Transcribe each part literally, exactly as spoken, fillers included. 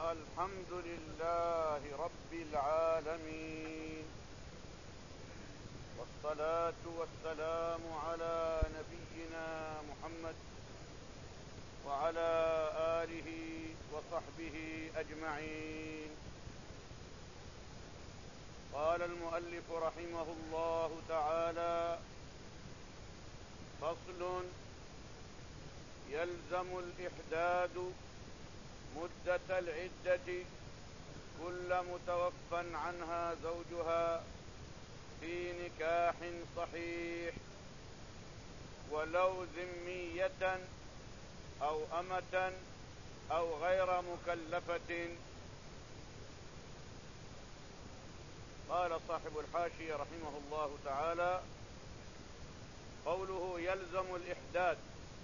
الحمد لله رب العالمين، والصلاة والسلام على نبينا محمد وعلى آله وصحبه أجمعين. قال المؤلف رحمه الله تعالى: فصل: يلزم الإحداد مدة العدة كل متوفى عنها زوجها في نكاح صحيح، ولو ذمية أو أمة أو غير مكلفة. قال صاحب الحاشية رحمه الله تعالى: قوله يلزم الإحداد.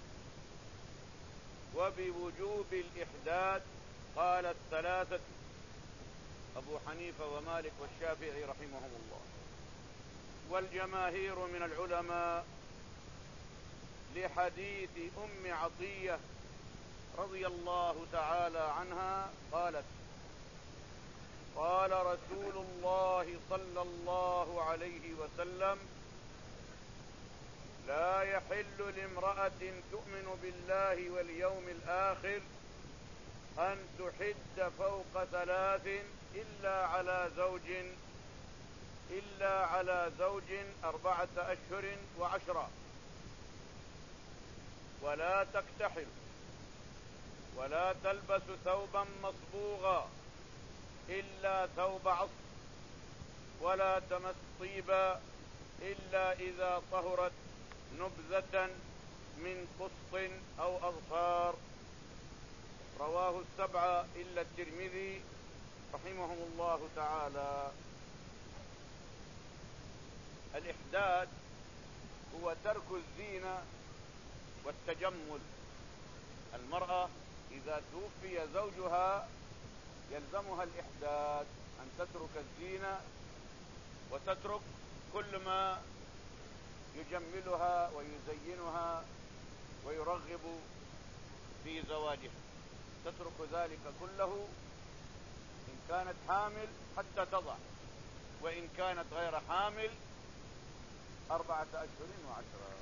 وبوجوب الإحداد قال الثلاثة: أبو حنيفة ومالك والشافعي رحمهم الله، والجماهير من العلماء، لحديث أم عطية رضي الله تعالى عنها قالت: قال رسول الله صلى الله عليه وسلم: لا يحل لامرأة تؤمن بالله واليوم الآخر أن تحد فوق ثلاث إلا على زوج إلا على زوج أربعة أشهر وعشرة، ولا تكتحل، ولا تلبس ثوبا مصبوغا إلا ثوب عصر، ولا تمس طيبا إلا إذا طهرت نبذة من قسط أو أظفار. رواه السبعة إلا الترمذي رحمهم الله تعالى. الإحداد هو ترك الزينة والتجمل. المرأة إذا توفي زوجها يلزمها الإحداد، أن تترك الزينة وتترك كل ما يجملها ويزينها ويرغب في زواجها، تترك ذلك كله إن كانت حامل حتى تضع، وإن كانت غير حامل أربعة أشهر وعشرة.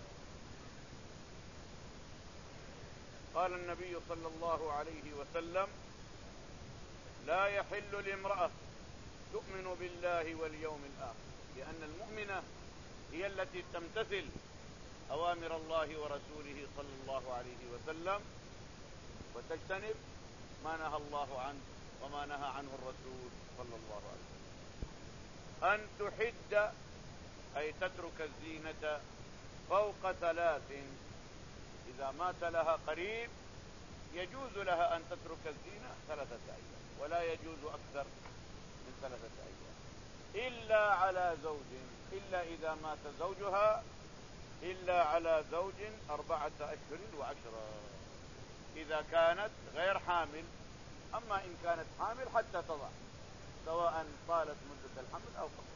قال النبي صلى الله عليه وسلم: لا يحل لامرأة تؤمن بالله واليوم الآخر، لأن المؤمنة هي التي تمتثل أوامر الله ورسوله صلى الله عليه وسلم وتجتنب ما نهى الله عنه وما نهى عنه الرسول صلى الله عليه وسلم. أن تحد أي تترك الزينة فوق ثلاث، إذا مات لها قريب يجوز لها أن تترك الزينة ثلاثة أيام، ولا يجوز أكثر من ثلاثة أيام، إلا على زوج، إلا إذا مات زوجها، إلا على زوج أربعة أشهر وعشرة إذا كانت غير حامل. أما إن كانت حامل حتى تضع، سواء طالت مدة الحمل أو قصرت.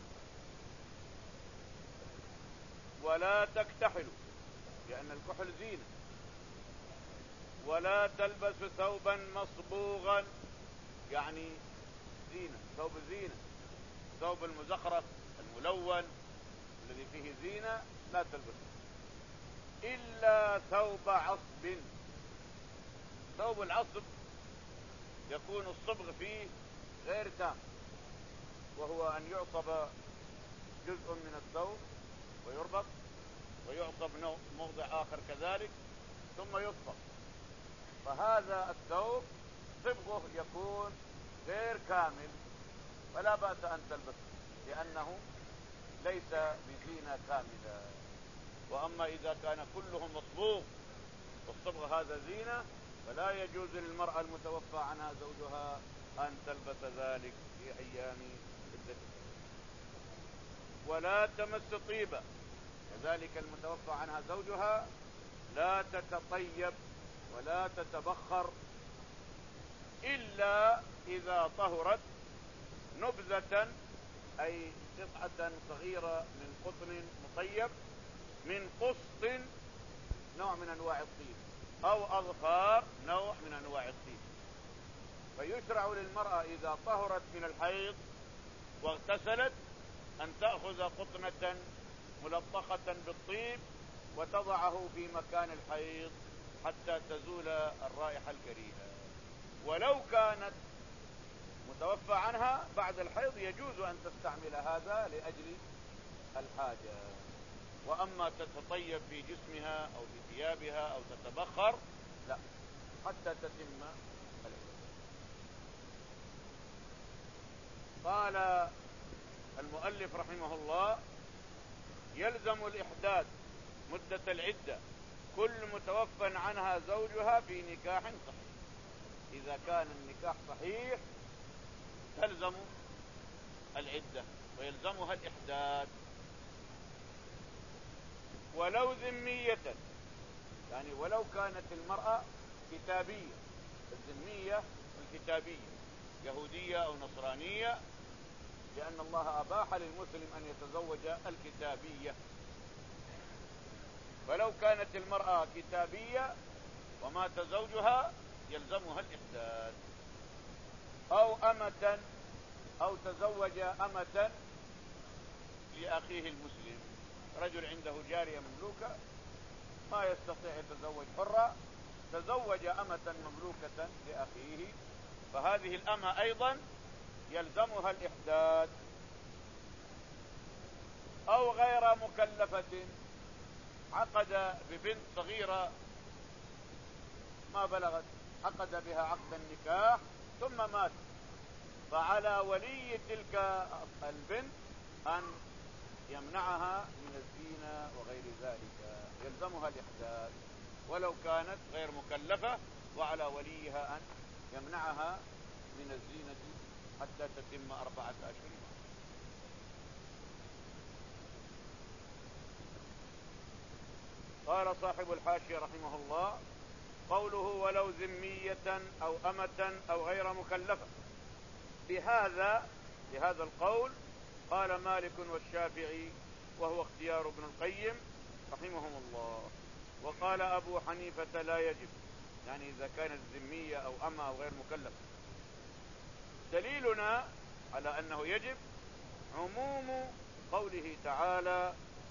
ولا تكتحل، لأن الكحل زينة. ولا تلبس ثوبا مصبوغا، يعني زينة، ثوب زينة، ثوب المزخرف الملون الذي فيه زينة لا تلبسه، إلا ثوب عصب. ثوب العصب يكون الصبغ فيه غير تام، وهو أن يعصب جزء من الثوب ويربط، ويعصب موضع آخر كذلك ثم يصبغ، فهذا الثوب صبغه يكون غير كامل، فلا بأس أن تلبسه لأنه ليس بزينة كاملة. وأما إذا كان كله مصبوغ والصبغ هذا زينة فلا يجوز للمرأة المتوفى عنها زوجها أن تلبس ذلك في أيام عدتها. ولا تمس طيبا، كذلك المتوفى عنها زوجها لا تتطيب ولا تتبخر إلا إذا طهرت نبذة، أي قطعة صغيرة من قطن مطيب، من قسط نوع من أنواع الطيب، أو أظفار نوع من أنواع الطيب. فيشرع للمرأة إذا طهرت من الحيض واغتسلت أن تأخذ قطنة ملطخة بالطيب وتضعه في مكان الحيض حتى تزول الرائحة الكريهة. ولو كانت متوفى عنها بعد الحيض يجوز أن تستعمل هذا لأجل الحاجة. وأما تتطيب في جسمها أو في ثيابها أو تتبخر لا، حتى تتم العدة. قال المؤلف رحمه الله: يلزم الإحداث مدة العدة كل متوفى عنها زوجها في نكاح صحيح. إذا كان النكاح صحيح تلزم العدة ويلزمها الإحداث. ولو ذمية، يعني ولو كانت المرأة كتابية، الذمية الكتابية يهودية أو نصرانية، لأن الله أباح للمسلم أن يتزوج الكتابية. فلو كانت المرأة كتابية ومات زوجها يلزمها الإحداث. أو أمة، أو تزوج أمة لأخيه المسلم، رجل عنده جارية مملوكة ما يستطيع يتزوج حرة، تزوج أمة مملوكة لأخيه، فهذه الأمة أيضا يلزمها الإحداث. أو غير مكلفة، عقد ببنت صغيرة ما بلغت، عقد بها عقد النكاح ثم مات، فعلى ولي تلك البنت أن يمنعها من الزينة وغير ذلك، يلزمها الإحداث ولو كانت غير مكلفة، وعلى وليها أن يمنعها من الزينة حتى تتم أربعة أشهر. قال صاحب الحاشية رحمه الله: قوله ولو ذمية أو أمة أو غير مكلفة، بهذا بهذا القول قال مالك والشافعي، وهو اختيار ابن القيم رحمهم الله. وقال أبو حنيفة لا يجب، يعني إذا كانت ذمية أو أمة أو غير مكلفة. دليلنا على أنه يجب عموم قوله تعالى: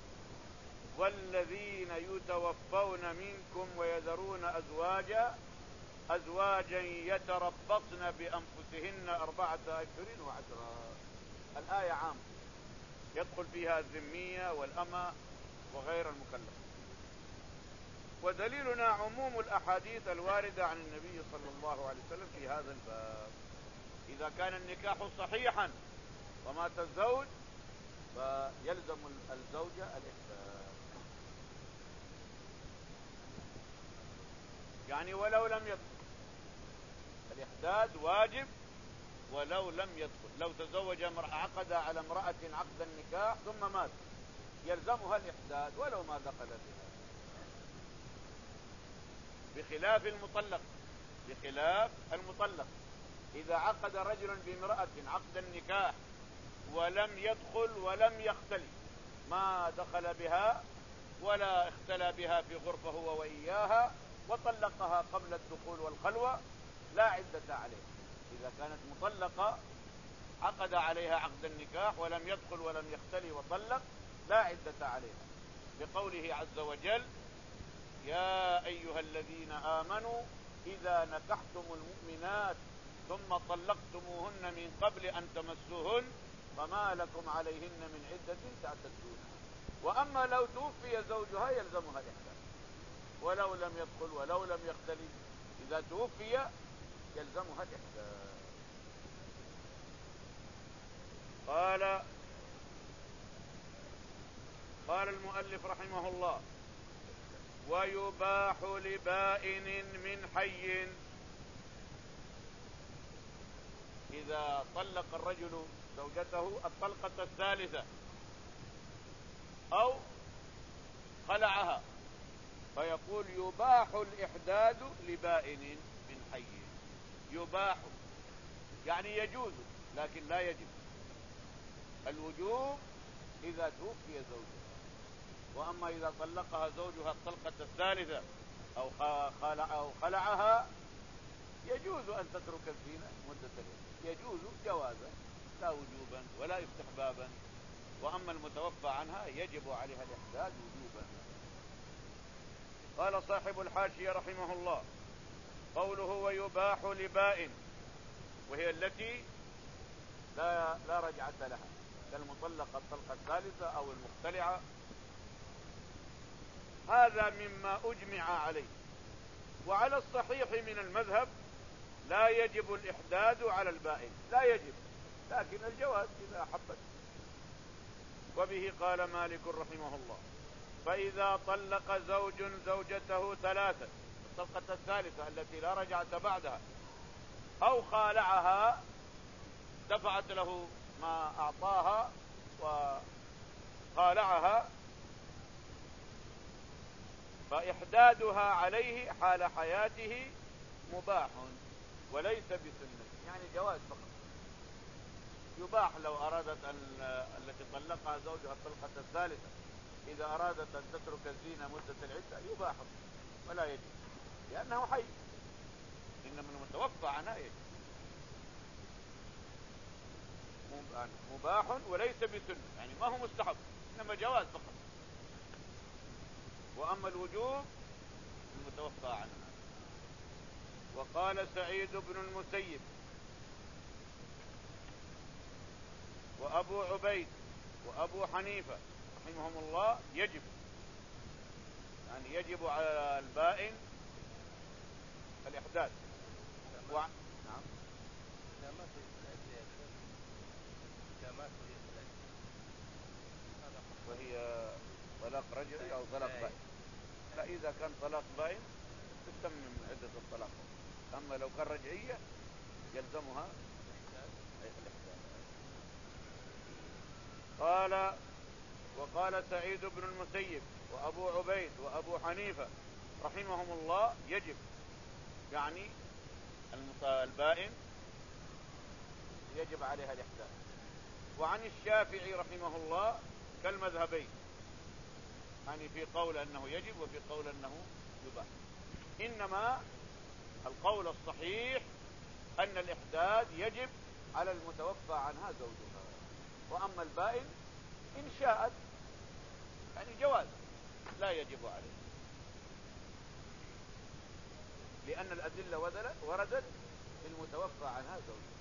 والذين يتوفون منكم ويذرون أزواجا أزواجا يتربصن بأنفسهن أربعة أشهر وعشرا. الآية عام يدخل فيها الذمية والأمة وغير المكلف. ودليلنا عموم الأحاديث الواردة عن النبي صلى الله عليه وسلم في هذا الباب. إذا كان النكاح صحيحا ومات الزوج فيلزم الزوجة الإحداث، يعني ولو لم يدخل الإحداث واجب، ولو لم يدخل. لو تزوج عقد على امرأة عقد النكاح ثم مات يلزمها الإحداث ولو ما دخل بها، بخلاف المطلق. بخلاف المطلق إذا عقد رجل بامرأة عقد النكاح ولم يدخل ولم يختلي، ما دخل بها ولا اختلى بها في غرفة هو وإياها، وطلقها قبل الدخول والخلوة، لا عدة عليه. إذا كانت مطلقة عقد عليها عقد النكاح ولم يدخل ولم يختلي وطلق لا عدة عليها، بقوله عز وجل: يا أيها الذين آمنوا إذا نكحتم المؤمنات ثم طلقتموهن من قبل أن تمسوهن فما لكم عليهن من عدة تعتدونها. وأما لو توفي زوجها يلزمها الإحداث ولو لم يدخل ولو لم يختلي، إذا توفي يلزمها الإحداث. قال قال المؤلف رحمه الله: ويباح لبائن من حي. إذا طلق الرجل زوجته الطلقة الثالثة أو خلعها فيقول يباح الإحداد لبائن من حي. يباح يعني يجوز لكن لا يجب. الوجوب إذا توفي زوجها، وأما إذا طلقها زوجها الطلقة الثالثة أو خلع أو خلعها يجوز أن تترك الزينة مدة العدة، يجوز جوازا لا وجوبا ولا استحبابا. وأما المتوفى عنها يجب عليها الإحداد وجوبا. قال صاحب الحاشية رحمه الله: قوله ويباح لبائن، وهي التي لا, لا رجعة لها كالمطلقة الطلقة الثالثة أو المختلعة، هذا مما أجمع عليه. وعلى الصحيح من المذهب لا يجب الإحداد على البائن، لا يجب، لكن الجواز إذا أحبت. وبه قال مالك رحمه الله: فإذا طلق زوج زوجته ثلاثا، الطلقة الثالثة التي لا رجعة بعدها، أو خالعها دفعت له ما أعطاها وخالعها، فإحدادها عليه حال حياته مباح وليس بسنة، يعني جواز فقط. يباح لو أرادت أن التي طلقها زوجها الطلقة الثالثة إذا أرادت أن تترك الزينة مدة العدة يباح ولا يجب، لأنه حي، إنما المتوفى عنها يجب. مباح وليس بسنة، يعني ما هو مستحب، إنما جواز فقط. وأما الوجوب المتوفى عنها. وقال سعيد بن المسيب وأبو عبيد وأبو حنيفة رحمهم الله يجب، يعني يجب على البائن الإحداث. و... نعم. وهي طلاق رجعي أو طلاق بائن. لا، إذا كان طلاق بائن تتمم عدة الطلاق، أما لو كان رجعية يلزمها الإحداث. قال وقال سعيد بن المسيب وأبو عبيد وأبو حنيفة رحمهم الله يجب، يعني البائن يجب عليها الإحداث. وعن الشافعي رحمه الله كالمذهبين، يعني في قول أنه يجب وفي قول أنه يباح. إنما القول الصحيح أن الإحداد يجب على المتوفى عنها زوجها، وأما البائن إن شاءت يعني جواز لا يجب عليه، لأن الأدلة وردت في المتوفى عنها زوجها.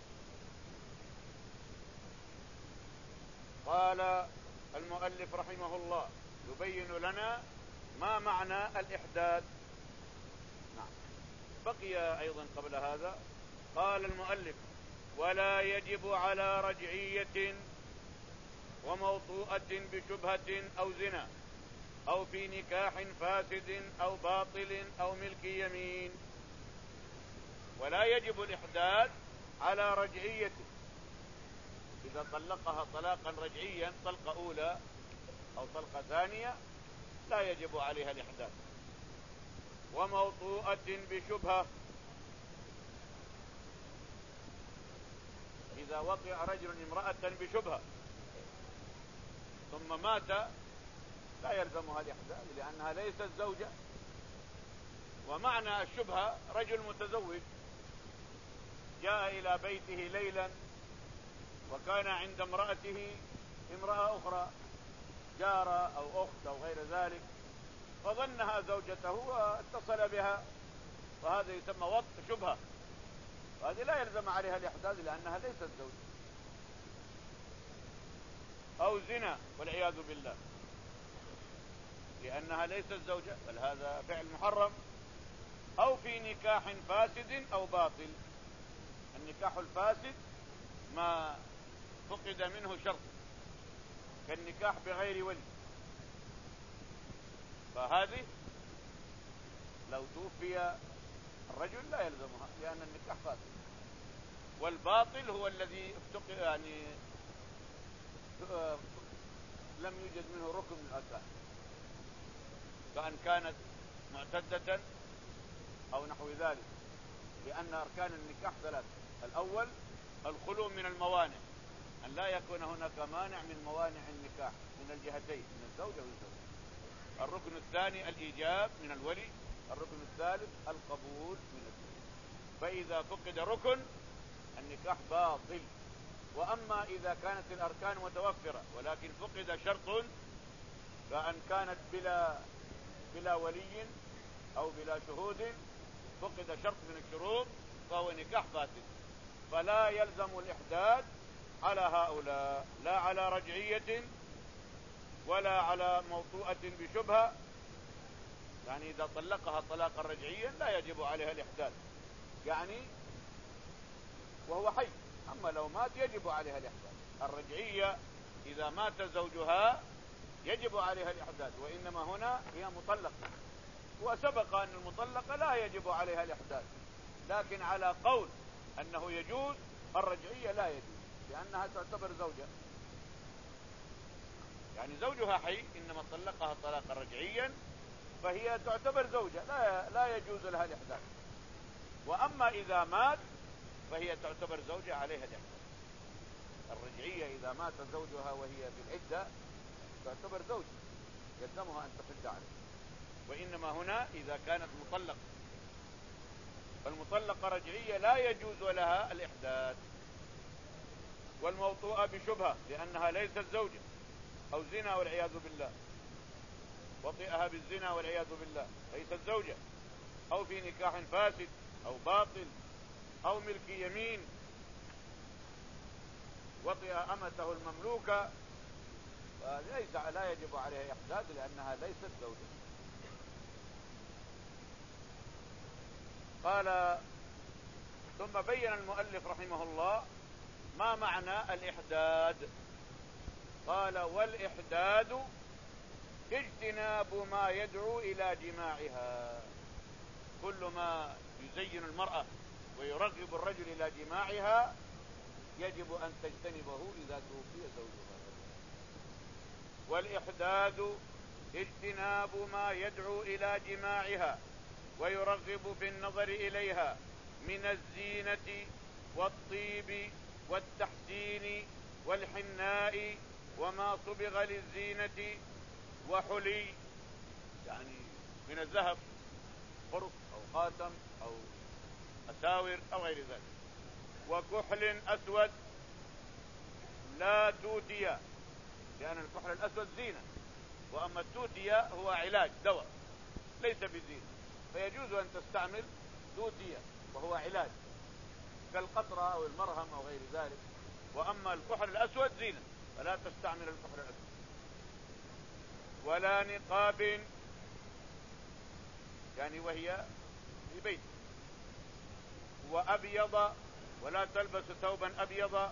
قال المؤلف رحمه الله يبين لنا ما معنى الإحداد. نعم. بقي أيضا قبل هذا قال المؤلف: ولا يجب على رجعية وموطوءة بشبهة أو زنا أو في نكاح فاسد أو باطل أو ملك يمين. ولا يجب الإحداد على رجعية، إذا طلقها طلاقا رجعيا طلقة أولى أو طلقة ثانية لا يجب عليها الإحداد. وموطوءة بشبهة، إذا وطئ رجل امرأة بشبهة ثم مات لا يلزمها الإحداد لأنها ليست زوجة. ومعنى الشبهة رجل متزوج جاء إلى بيته ليلا وكان عند امرأته امرأة أخرى جارة أو أخت أو غير ذلك، فظنها زوجته واتصل بها، وهذا يسمى وطء شبهة، وهذه لا يلزم عليها الإحداد لأنها ليست زوجة. أو زنا والعياذ بالله لأنها ليست زوجة بل هذا فعل محرم. أو في نكاح فاسد أو باطل، النكاح الفاسد ما فقد منه شرط كالنكاح بغير ولي، فهذه لو توفي الرجل لا يلزمها لأن النكاح فاسد. والباطل هو الذي افتقد يعني لم يوجد منه ركن من الأركان، كأن كانت معتدة أو نحو ذلك، لأن أركان النكاح ثلاثة: الأول الخلو من الموانع، أن لا يكون هناك مانع من موانع النكاح من الجهتين من الزوجة والزوج. الركن الثاني الإيجاب من الولي. الركن الثالث القبول من الزوج. فإذا فقد ركن النكاح باطل. وأما إذا كانت الأركان متوفرة ولكن فقد شرط، فأن كانت بلا بلا ولي أو بلا شهود، فقد شرط من الشروط، فهو نكاح فاسد. فلا يلزم الإحداد على هؤلاء، لا على رجعية ولا على موطوءة بشبهة. يعني إذا طلقها طلاقا رجعيا لا يجب عليها الإحداد، يعني وهو حي. أما لو مات يجب عليها الإحداد. الرجعية إذا مات زوجها يجب عليها الإحداد، وإنما هنا هي مطلقة. وسبق أن المطلقة لا يجب عليها الإحداد، لكن على قول أنه يجوز، الرجعية لا يجوز لأنها تعتبر زوجة، يعني زوجها حي إنما طلقها طلاقا رجعيا فهي تعتبر زوجة، لا لا يجوز لها الإحداد. وأما إذا مات فهي تعتبر زوجة عليها الإحداد. الرجعية إذا مات زوجها وهي في العدة تعتبر زوجة يلزمها أن تحد عليه. وإنما هنا إذا كانت مطلقة، فالمطلقة رجعية لا يجوز لها الإحداد. والموطوءة بشبهة لأنها ليست زوجة، أو زنا والعياذ بالله، وطئها بالزنا والعياذ بالله، ليست زوجة، أو في نكاح فاسد أو باطل أو ملك يمين، وطئ أمته المملوكة، فليس لا يجب عليها إحداد لأنها ليست زوجة. قال ثم بين المؤلف رحمه الله ما معنى الإحداد. قال والإحداد اجتناب ما يدعو إلى جماعها. كل ما يزين المرأة ويرغب الرجل إلى جماعها يجب أن تجتنبه إذا توفي زوجها. والإحداد اجتناب ما يدعو إلى جماعها ويرغب في النظر إليها من الزينة والطيب والتحسين والحناء وما صبغ للزينة وحلي، يعني من الذهب، خرق أو خاتم أو أساور أو غير ذلك. وكحل أسود لا توتية، لأن الكحل الأسود زينة، وأما التوتية هو علاج دواء ليس بزينة، فيجوز أن تستعمل توتية وهو علاج كالقطرة أو المرهم أو غير ذلك. وأما الكحل الأسود زينة فلا تستعمل الكحل الأسود. ولا نقاب، يعني وهي في بيت. وأبيض، ولا تلبس ثوبا أبيض.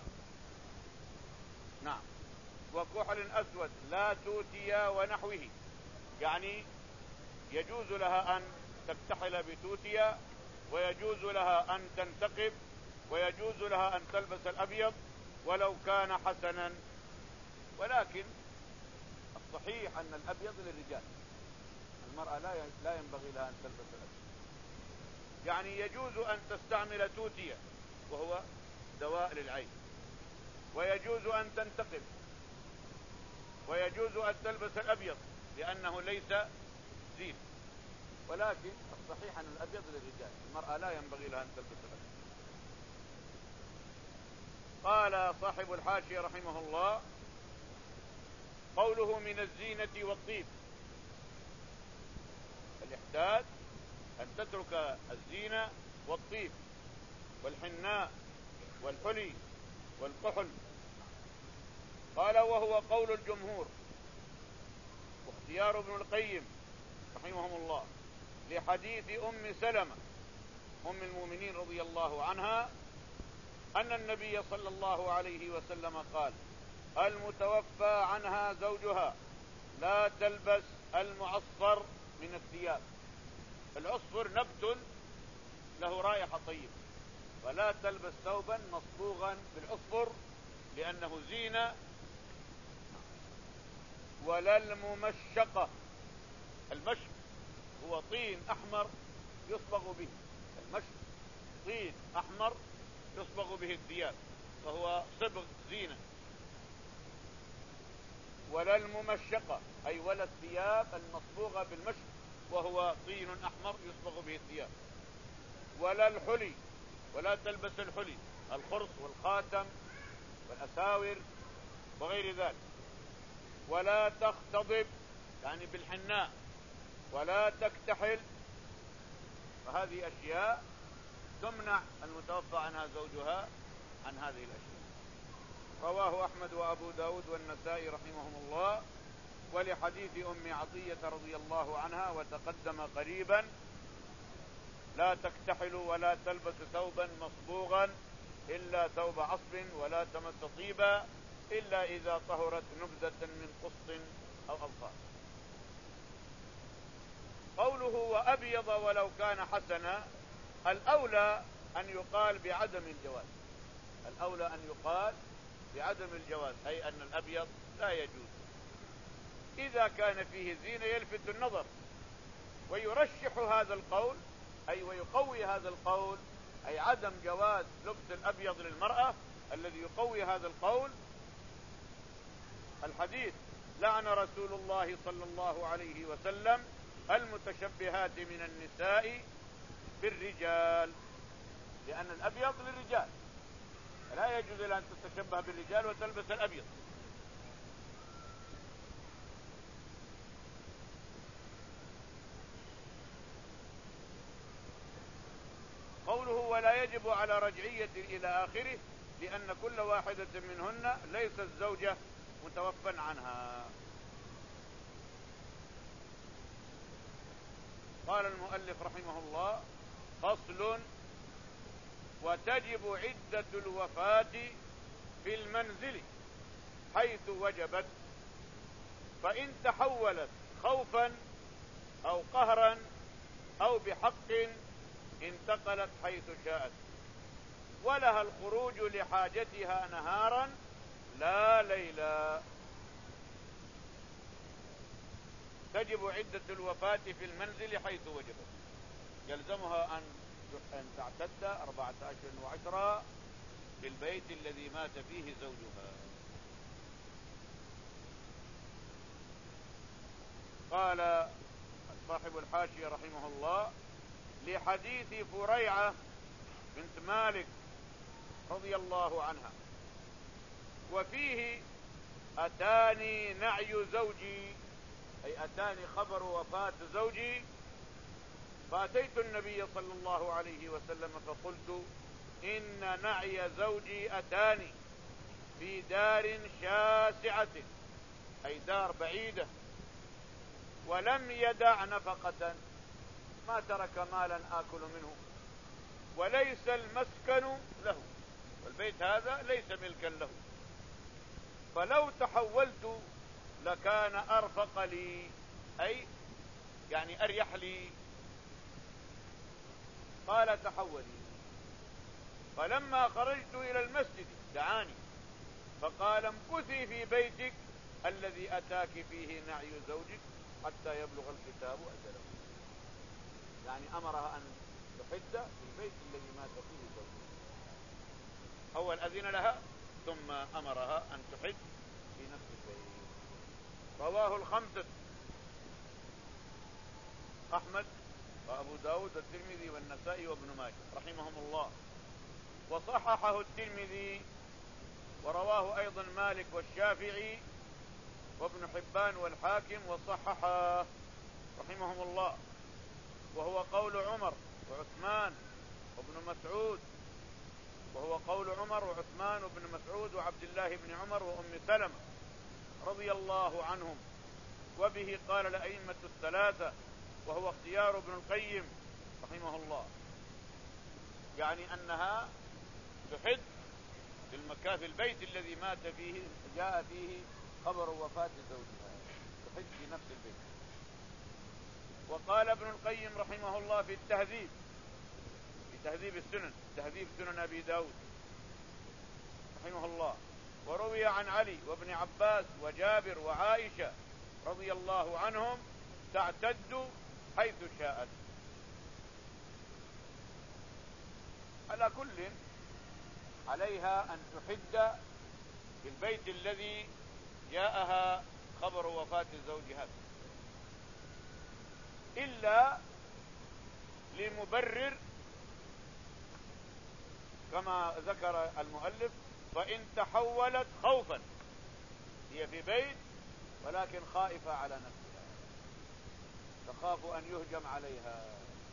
نعم. وكحل أسود لا توتيا ونحوه، يعني يجوز لها أن تكتحل بتوتيا، ويجوز لها أن تنتقب، ويجوز لها أن تلبس الأبيض ولو كان حسنا. ولكن الصحيح أن الأبيض للرجال، المرأة لا لا ينبغي لها أن تلبس الأبيض. يعني يجوز أن تستعمل توتيا وهو دواء للعين، ويجوز أن تنتقب، ويجوز أن تلبس الأبيض لأنه ليس زين. ولكن الصحيح أن الأبيض للرجال، المرأة لا ينبغي لها أن تلبس الأبيض. قال صاحب الحاشية رحمه الله قوله من الزينة والطيب، الإحداد أن تترك الزينة والطيب والحناء والحلي والكحل. قال وهو قول الجمهور واختيار ابن القيم رحمهم الله لحديث أم سلمة أم المؤمنين رضي الله عنها أن النبي صلى الله عليه وسلم قال المتوفى عنها زوجها لا تلبس المعصفر من الثياب. العصفر نبت له رائحة طيبة، ولا تلبس ثوبا مصبوغا بالعصفر لأنه زينة. ولا الممشقة، المشق هو طين أحمر يصبغ به، المشق طين أحمر يصبغ به الثياب فهو صبغ زينة. ولا الممشقة أي ولا الثياب المصبوغة بالمشق وهو طين أحمر يصبغ به الثياب. ولا الحلي ولا تلبس الحلي الخرص والخاتم والأساور وغير ذلك، ولا تختضب يعني بالحناء، ولا تكتحل، فهذه أشياء تمنع المتوفى عنها زوجها عن هذه الأشياء. رواه أحمد وأبو داود والنسائي رحمهم الله، ولحديث أم عطية رضي الله عنها وتقدم قريبا: لا تكتحل ولا تلبس ثوبا مصبوغا إلا ثوب عصب، ولا تمس طيبا إلا إذا طهرت نبذة من قسط أو أظفار. قوله وأبيض ولو كان حسنا، الأولى أن يقال بعدم الجواز، الأولى أن يقال بعدم الجواز، أي أن الأبيض لا يجوز إذا كان فيه زينة يلفت النظر. ويرشح هذا القول أي ويقوي هذا القول، أي عدم جواز لبس الأبيض للمرأة، الذي يقوي هذا القول الحديث: لعن رسول الله صلى الله عليه وسلم المتشبهات من النساء بالرجال، لأن الأبيض للرجال، لا يجوز أن تتشبه بالرجال وتلبس الأبيض. قوله ولا يجب على رجعية إلى آخره، لأن كل واحدة منهن ليست زوجة متوفى عنها. قال المؤلف رحمه الله: فصل: وتجب عدة الوفاة في المنزل حيث وجبت، فإن تحولت خوفا أو قهرا أو بحق انتقلت حيث شاءت، ولها الخروج لحاجتها نهارا لا ليلا. تجب عدة الوفاة في المنزل حيث وجبت، يلزمها أن أن تعتد أربعة أشهر وعشرة في البيت الذي مات فيه زوجها. قال صاحب الحاشية رحمه الله: لحديث فريعة بنت مالك رضي الله عنها، وفيه أتاني نعي زوجي، أي أتاني خبر وفاة زوجي، فأتيت النبي صلى الله عليه وسلم فقلت: إن نعي زوجي أتاني في دار شاسعة، أي دار بعيدة، ولم يدع نفقة، ما ترك مالا آكل منه، وليس المسكن له، والبيت هذا ليس ملكا له، فلو تحولت لكان أرفق لي، أي يعني أريح لي. قال: تحولي. فلما خرجت إلى المسجد دعاني فقال: امكثي في بيتك الذي أتاك فيه نعي زوجك حتى يبلغ الكتاب أجله، يعني أمرها أن تحد في البيت الذي مات فيه زوجها. أول أذن لها ثم أمرها أن تحد في نفس البيت. رواه الخمسة: أحمد وأبو داود والترمذي والنسائي وابن ماجه رحمهم الله، وصححه الترمذي، ورواه أيضا مالك والشافعي وابن حبان والحاكم وصححه رحمهم الله، وهو قول عمر وعثمان وابن مسعود، وهو قول عمر وعثمان وابن مسعود وعبد الله بن عمر وأم سلمة رضي الله عنهم، وبه قال الأئمة الثلاثة، وهو اختيار ابن القيم رحمه الله، يعني أنها تحد في المكان في البيت الذي مات فيه جاء فيه خبر وفاة زوجها، تحد في نفس البيت. وقال ابن القيم رحمه الله في التهذيب، في تهذيب السنن، تهذيب سنن أبي داود رحمه الله: وروي عن علي وابن عباس وجابر وعائشة رضي الله عنهم: تعتد حيث شاءت. على كل عليها أن تحد في البيت الذي جاءها خبر وفاة زوجها، إلا لمبرر كما ذكر المؤلف: فإن تحولت خوفا، هي في بيت ولكن خائفة على نفسها، تخاف أن يهجم عليها،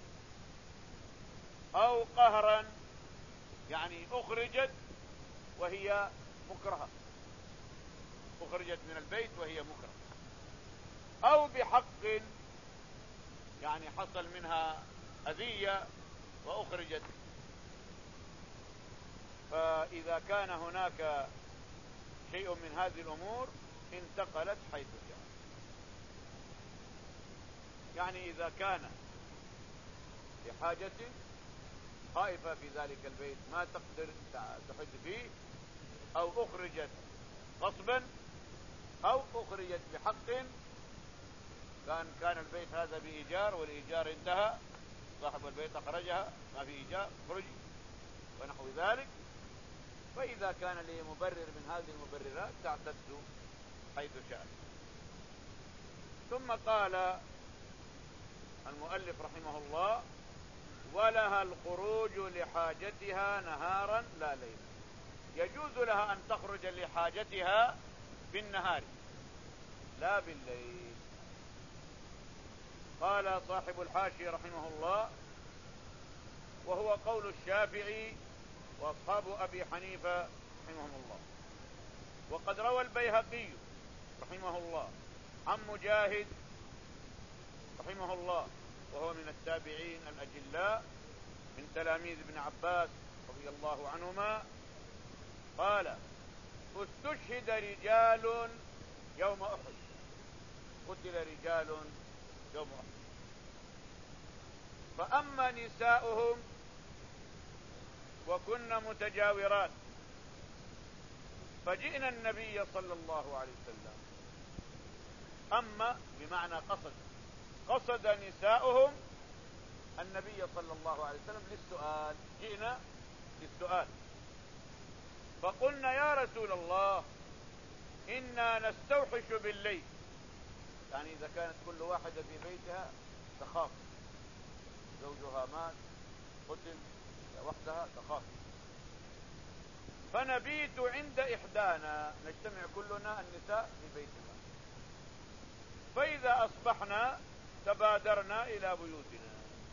أو قهرا يعني أخرجت وهي مكرهة، أخرجت من البيت وهي مكرهة، أو بحق يعني حصل منها أذية وأخرجت. فإذا كان هناك شيء من هذه الأمور انتقلت حيث جاء. يعني إذا كان لحاجة خائفة في ذلك البيت ما تقدر تحج فيه، أو أخرجت غصبا، أو أخرجت بحق، كان كان البيت هذا بإيجار والإيجار انتهى، صاحب البيت أخرجها ما في إيجار خرجي ونحو ذلك، فإذا كان لي مبرر من هذه المبررات تعتد حيث شاء. ثم قال المؤلف رحمه الله: ولها الخروج لحاجتها نهارا لا ليلا. يجوز لها أن تخرج لحاجتها بالنهار لا بالليل. قال صاحب الحاشية رحمه الله: وهو قول الشافعي وأصحاب أبي حنيفة رحمهم الله. وقد روى البيهقي رحمه الله عن مجاهد رحمه الله، وهو من التابعين الأجلاء من تلاميذ ابن عباس رضي الله عنهما، قال: استشهد رجال يوم أحد، قتل رجال يوم أحد، فأما نساؤهم وكن متجاورات، فجئنا النبي صلى الله عليه وسلم. أما بمعنى قصد، قصد نساؤهم النبي صلى الله عليه وسلم للسؤال، جئنا للسؤال، فقلنا: يا رسول الله إنا نستوحش بالليل. يعني إذا كانت كل واحدة في بيتها تخاف، زوجها مات قتل وحدها تخاف، فنبيت عند إحدانا، نجتمع كلنا النساء في بيتنا، فإذا أصبحنا تبادرنا إلى بيوتنا.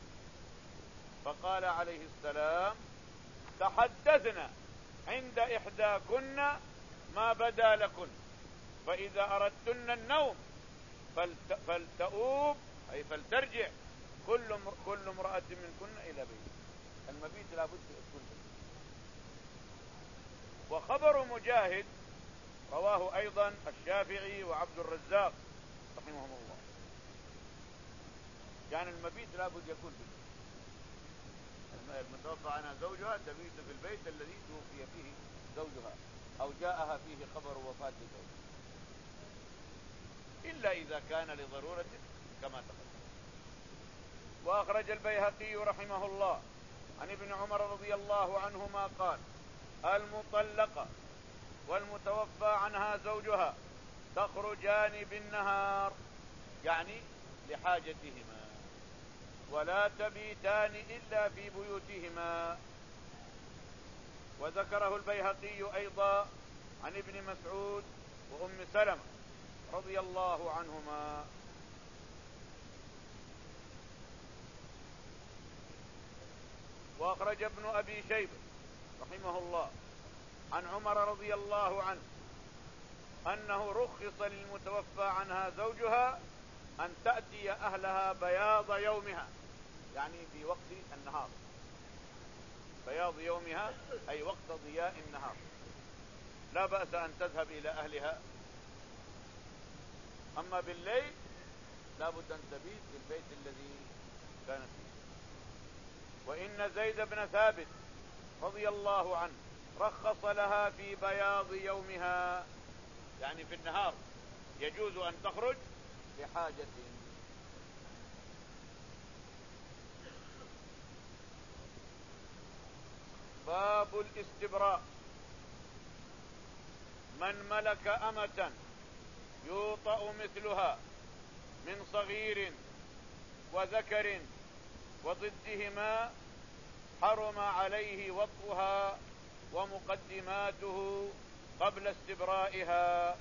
فقال عليه السلام: تحدثنا عند إحداكن ما بدا لكن، فإذا أردتن النوم فلت فلتؤوب أي فلترجع كل كل امرأة منكن إلى بيت. المبيت لا بد يكون. وخبر مجاهد رواه أيضا الشافعي وعبد الرزاق رحمهم الله، يعني المبيت لا بد يكون به. المتوفى عنها زوجها تبيت في البيت الذي توفي فيه زوجها أو جاءها فيه خبر وفاة زوجها، إلا إذا كان لضرورة كما تقدم. وأخرج البيهقي رحمه الله عن ابن عمر رضي الله عنهما قال: المطلقة والمتوفى عنها زوجها تخرجان بالنهار، يعني لحاجتهما، ولا تبيتان إلا في بيوتهما. وذكره البيهقي أيضا عن ابن مسعود وأم سلمة رضي الله عنهما. وأخرج ابن أبي شيبة رحمه الله عن عمر رضي الله عنه أنه رخص للمتوفى عنها زوجها أن تأتي أهلها بياض يومها، يعني في وقت النهار، بياض يومها أي وقت ضياء النهار، لا بأس أن تذهب إلى أهلها. أما بالليل لا بد أن تبيت في البيت الذي كانت فيه. وإن زيد بن ثابت رضي الله عنه رخص لها في بياض يومها، يعني في النهار يجوز أن تخرج لحاجة. باب الاستبراء. من ملك أمة يوطأ مثلها من صغير وذكر وضدهما حرم عليه وطئها ومقدماته قبل استبرائها.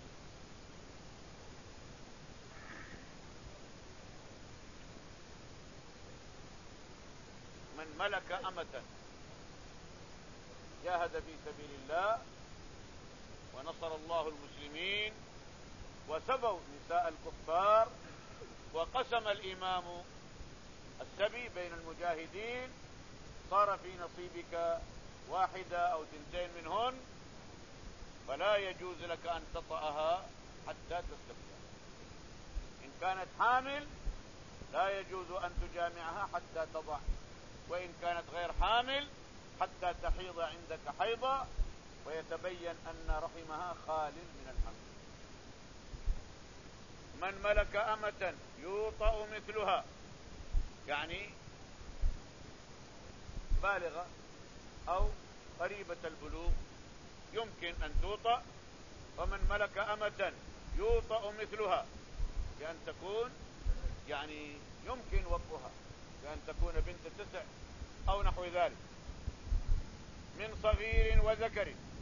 من ملك أمة جاهد في سبيل الله ونصر الله المسلمين وسبوا نساء الكفار وقسم الإمام السبي بين المجاهدين، صار في نصيبك واحدة أو تنتين منهن، فلا يجوز لك أن تطأها حتى تستبرئ. إن كانت حامل لا يجوز أن تجامعها حتى تضع، وإن كانت غير حامل حتى تحيض عندك حيضا ويتبين أن رحمها خال من الحمل. من ملك أمة يوطأ مثلها، يعني بالغة أو قريبة البلوغ يمكن أن توطأ. ومن ملك أمة يوطأ مثلها بأن تكون يعني يمكن وطئها، بأن تكون بنت تسع أو نحو ذلك، من صغير وذكر